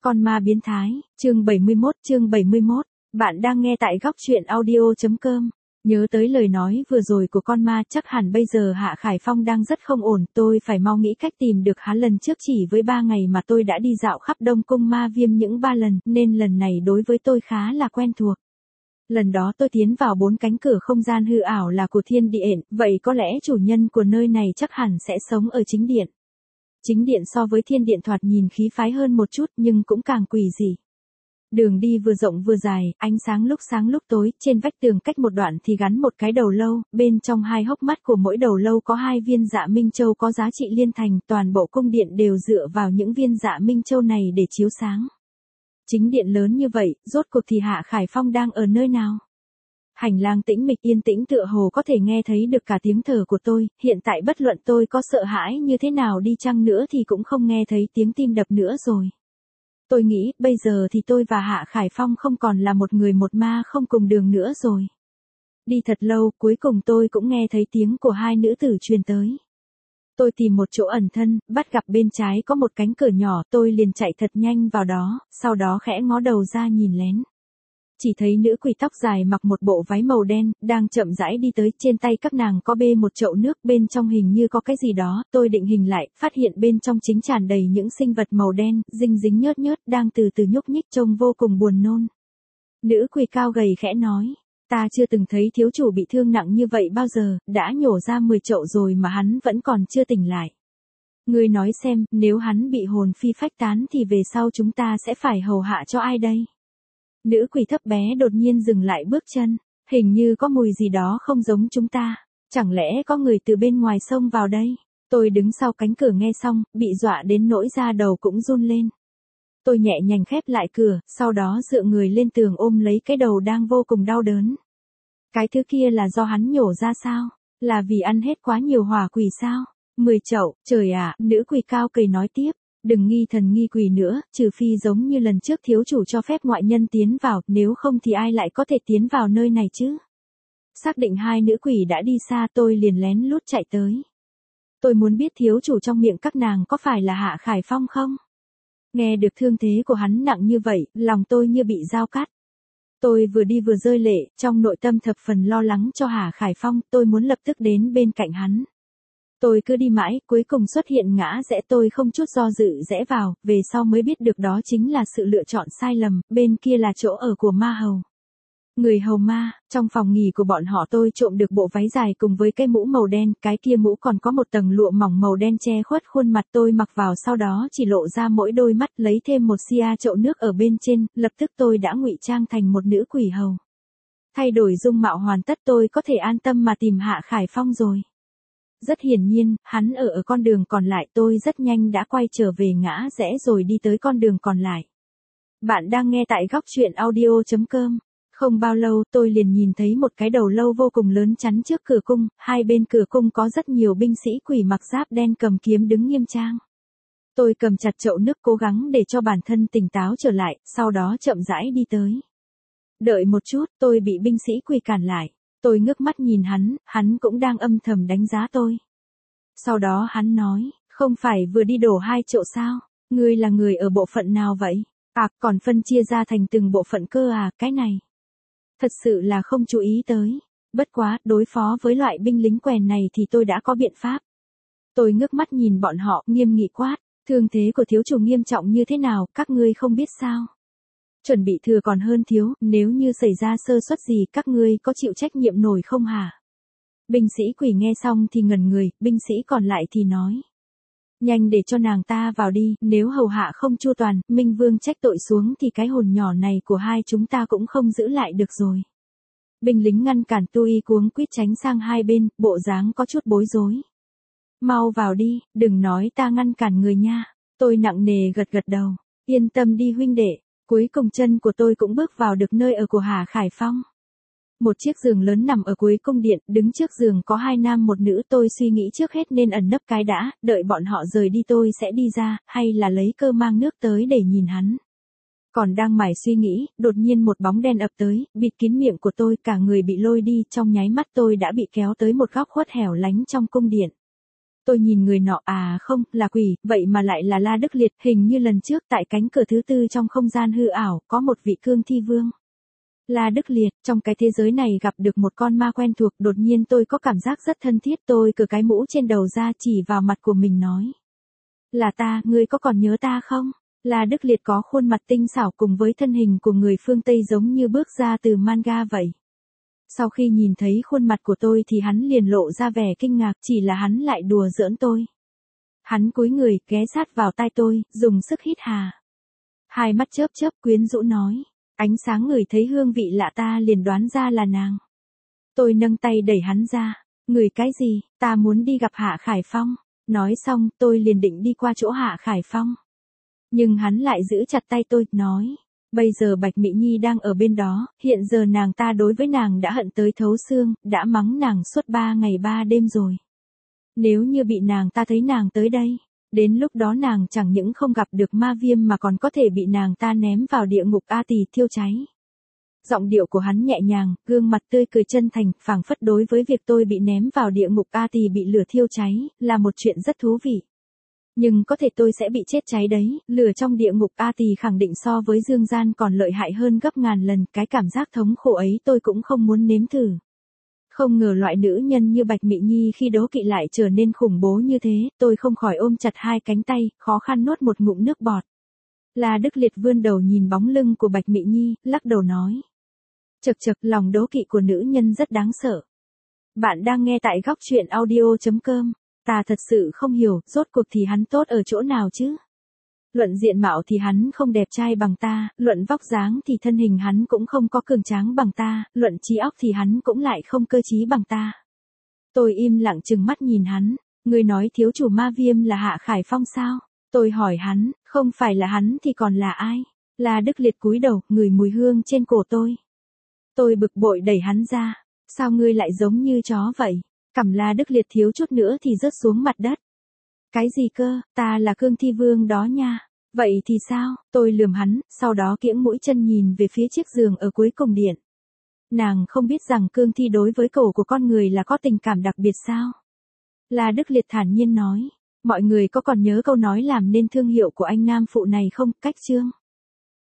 Con ma biến thái, chương 71, bạn đang nghe tại góc truyện audio.com. Nhớ tới lời nói vừa rồi của con ma, chắc hẳn bây giờ Hạ Khải Phong đang rất không ổn, tôi phải mau nghĩ cách tìm được hắn. Lần trước chỉ với 3 ngày mà tôi đã đi dạo khắp Đông Cung Ma Viêm những 3 lần, nên lần này đối với tôi khá là quen thuộc. Lần đó tôi tiến vào 4 cánh cửa không gian hư ảo là của Thiên Điện, vậy có lẽ chủ nhân của nơi này chắc hẳn sẽ sống ở chính điện. Chính điện so với Thiên Điện thoạt nhìn khí phái hơn một chút nhưng cũng càng quỷ dị. Đường đi vừa rộng vừa dài, ánh sáng lúc tối, trên vách tường cách một đoạn thì gắn một cái đầu lâu, bên trong 2 hốc mắt của mỗi đầu lâu có 2 viên dạ minh châu có giá trị liên thành, toàn bộ cung điện đều dựa vào những viên dạ minh châu này để chiếu sáng. Chính điện lớn như vậy, rốt cuộc thì Hạ Khải Phong đang ở nơi nào? Hành lang tĩnh mịch yên tĩnh tựa hồ có thể nghe thấy được cả tiếng thở của tôi, hiện tại bất luận tôi có sợ hãi như thế nào đi chăng nữa thì cũng không nghe thấy tiếng tim đập nữa rồi. Tôi nghĩ, bây giờ thì tôi và Hạ Khải Phong không còn là một người một ma không cùng đường nữa rồi. Đi thật lâu, cuối cùng tôi cũng nghe thấy tiếng của 2 nữ tử truyền tới. Tôi tìm một chỗ ẩn thân, bắt gặp bên trái có một cánh cửa nhỏ, tôi liền chạy thật nhanh vào đó, sau đó khẽ ngó đầu ra nhìn lén. Chỉ thấy nữ quỷ tóc dài mặc một bộ váy màu đen, đang chậm rãi đi tới, trên tay các nàng có bê một chậu nước, bên trong hình như có cái gì đó, tôi định hình lại, phát hiện bên trong chính tràn đầy những sinh vật màu đen, dinh dính nhớt nhớt, đang từ từ nhúc nhích trông vô cùng buồn nôn. Nữ quỷ cao gầy khẽ nói, ta chưa từng thấy thiếu chủ bị thương nặng như vậy bao giờ, đã nhổ ra 10 chậu rồi mà hắn vẫn còn chưa tỉnh lại. Ngươi nói xem, nếu hắn bị hồn phi phách tán thì về sau chúng ta sẽ phải hầu hạ cho ai đây? Nữ quỷ thấp bé đột nhiên dừng lại bước chân, hình như có mùi gì đó không giống chúng ta, chẳng lẽ có người từ bên ngoài xông vào đây? Tôi đứng sau cánh cửa nghe xong, bị dọa đến nỗi da đầu cũng run lên. Tôi nhẹ nhàng khép lại cửa, sau đó dựa người lên tường ôm lấy cái đầu đang vô cùng đau đớn. Cái thứ kia là do hắn nhổ ra sao? Là vì ăn hết quá nhiều hỏa quỷ sao? 10 chậu, trời ạ, nữ quỷ cao cười nói tiếp. Đừng nghi thần nghi quỷ nữa, trừ phi giống như lần trước thiếu chủ cho phép ngoại nhân tiến vào, nếu không thì ai lại có thể tiến vào nơi này chứ? Xác định 2 nữ quỷ đã đi xa, tôi liền lén lút chạy tới. Tôi muốn biết thiếu chủ trong miệng các nàng có phải là Hạ Khải Phong không? Nghe được thương thế của hắn nặng như vậy, lòng tôi như bị dao cắt. Tôi vừa đi vừa rơi lệ, trong nội tâm thập phần lo lắng cho Hạ Khải Phong, tôi muốn lập tức đến bên cạnh hắn. Tôi cứ đi mãi, cuối cùng xuất hiện ngã rẽ, tôi không chút do dự rẽ vào, về sau mới biết được đó chính là sự lựa chọn sai lầm, bên kia là chỗ ở của ma hầu. Người hầu ma, trong phòng nghỉ của bọn họ tôi trộm được bộ váy dài cùng với cái mũ màu đen, cái kia mũ còn có một tầng lụa mỏng màu đen che khuất khuôn mặt, tôi mặc vào sau đó chỉ lộ ra mỗi đôi mắt, lấy thêm một xia chậu nước ở bên trên, lập tức tôi đã ngụy trang thành một nữ quỷ hầu. Thay đổi dung mạo hoàn tất, tôi có thể an tâm mà tìm Hạ Khải Phong rồi. Rất hiển nhiên, hắn ở con đường còn lại, tôi rất nhanh đã quay trở về ngã rẽ rồi đi tới con đường còn lại. Bạn đang nghe tại góc truyện audio.com. Không bao lâu tôi liền nhìn thấy một cái đầu lâu vô cùng lớn chắn trước cửa cung, 2 bên cửa cung có rất nhiều binh sĩ quỷ mặc giáp đen cầm kiếm đứng nghiêm trang. Tôi cầm chặt chậu nước cố gắng để cho bản thân tỉnh táo trở lại, sau đó chậm rãi đi tới. Đợi một chút, tôi bị binh sĩ quỷ cản lại. Tôi ngước mắt nhìn hắn cũng đang âm thầm đánh giá tôi. Sau đó hắn nói, không phải vừa đi đổ 2 chậu sao? Ngươi là người ở bộ phận nào vậy? À, còn phân chia ra thành từng bộ phận cơ à, cái này. Thật sự là không chú ý tới. Bất quá, đối phó với loại binh lính quèn này thì tôi đã có biện pháp. Tôi ngước mắt nhìn bọn họ, nghiêm nghị quát, thương thế của thiếu chủ nghiêm trọng như thế nào, các ngươi không biết sao? Chuẩn bị thừa còn hơn thiếu, nếu như xảy ra sơ suất gì các ngươi có chịu trách nhiệm nổi không hả? Binh sĩ quỷ nghe xong thì ngẩn người, binh sĩ còn lại thì nói. Nhanh để cho nàng ta vào đi, nếu hầu hạ không chu toàn, Minh Vương trách tội xuống thì cái hồn nhỏ này của hai chúng ta cũng không giữ lại được rồi. Binh lính ngăn cản, tôi cuống quýt tránh sang hai bên, bộ dáng có chút bối rối. Mau vào đi, đừng nói ta ngăn cản người nha. Tôi nặng nề gật gật đầu, yên tâm đi huynh đệ. Cuối cùng chân của tôi cũng bước vào được nơi ở của Hạ Khải Phong. Một chiếc giường lớn nằm ở cuối cung điện, đứng trước giường có 2 nam một nữ, tôi suy nghĩ trước hết nên ẩn nấp cái đã, đợi bọn họ rời đi tôi sẽ đi ra, hay là lấy cơ mang nước tới để nhìn hắn. Còn đang mải suy nghĩ, đột nhiên một bóng đen ập tới, bịt kín miệng của tôi, cả người bị lôi đi, trong nháy mắt tôi đã bị kéo tới một góc khuất hẻo lánh trong cung điện. Tôi nhìn người nọ, à không, là quỷ, vậy mà lại là La Đức Liệt, hình như lần trước tại cánh cửa thứ tư trong không gian hư ảo, có một vị cương thi vương. La Đức Liệt, trong cái thế giới này gặp được một con ma quen thuộc, đột nhiên tôi có cảm giác rất thân thiết, tôi cởi cái mũ trên đầu ra chỉ vào mặt của mình nói. Là ta, ngươi có còn nhớ ta không? La Đức Liệt có khuôn mặt tinh xảo cùng với thân hình của người phương Tây giống như bước ra từ manga vậy. Sau khi nhìn thấy khuôn mặt của tôi thì hắn liền lộ ra vẻ kinh ngạc, chỉ là hắn lại đùa giỡn tôi. Hắn cúi người, ghé sát vào tai tôi, dùng sức hít hà. Hai mắt chớp chớp quyến rũ nói. Ánh sáng ngửi thấy hương vị lạ ta liền đoán ra là nàng. Tôi nâng tay đẩy hắn ra. Ngửi cái gì, ta muốn đi gặp Hạ Khải Phong. Nói xong, tôi liền định đi qua chỗ Hạ Khải Phong. Nhưng hắn lại giữ chặt tay tôi, nói. Bây giờ Bạch Mị Nhi đang ở bên đó, hiện giờ nàng ta đối với nàng đã hận tới thấu xương, đã mắng nàng suốt 3 ngày 3 đêm rồi. Nếu như bị nàng ta thấy nàng tới đây, đến lúc đó nàng chẳng những không gặp được ma viêm mà còn có thể bị nàng ta ném vào địa ngục A Tỳ thiêu cháy. Giọng điệu của hắn nhẹ nhàng, gương mặt tươi cười chân thành, phảng phất đối với việc tôi bị ném vào địa ngục A Tỳ bị lửa thiêu cháy, là một chuyện rất thú vị. Nhưng có thể tôi sẽ bị chết cháy đấy, lửa trong địa ngục A Tỳ khẳng định so với dương gian còn lợi hại hơn gấp ngàn lần, cái cảm giác thống khổ ấy tôi cũng không muốn nếm thử. Không ngờ loại nữ nhân như Bạch Mị Nhi khi đố kỵ lại trở nên khủng bố như thế, tôi không khỏi ôm chặt hai cánh tay, khó khăn nuốt một ngụm nước bọt. La Đức Liệt vươn đầu nhìn bóng lưng của Bạch Mị Nhi, lắc đầu nói. Chậc chậc, lòng đố kỵ của nữ nhân rất đáng sợ. Bạn đang nghe tại góc truyện audio.com. Ta thật sự không hiểu, rốt cuộc thì hắn tốt ở chỗ nào chứ? Luận diện mạo thì hắn không đẹp trai bằng ta, luận vóc dáng thì thân hình hắn cũng không có cường tráng bằng ta, luận trí óc thì hắn cũng lại không cơ trí bằng ta. Tôi im lặng trừng mắt nhìn hắn, người nói thiếu chủ ma viêm là Hạ Khải Phong sao? Tôi hỏi hắn, không phải là hắn thì còn là ai? La Đức Liệt cúi đầu, ngửi mùi hương trên cổ tôi. Tôi bực bội đẩy hắn ra, sao ngươi lại giống như chó vậy? Cằm La Đức Liệt thiếu chút nữa thì rớt xuống mặt đất. Cái gì cơ, ta là cương thi vương đó nha. Vậy thì sao, tôi lườm hắn, sau đó kiễng mũi chân nhìn về phía chiếc giường ở cuối cùng điện. Nàng không biết rằng cương thi đối với cổ của con người là có tình cảm đặc biệt sao? La Đức Liệt thản nhiên nói, mọi người có còn nhớ câu nói làm nên thương hiệu của anh nam phụ này không, cách chương.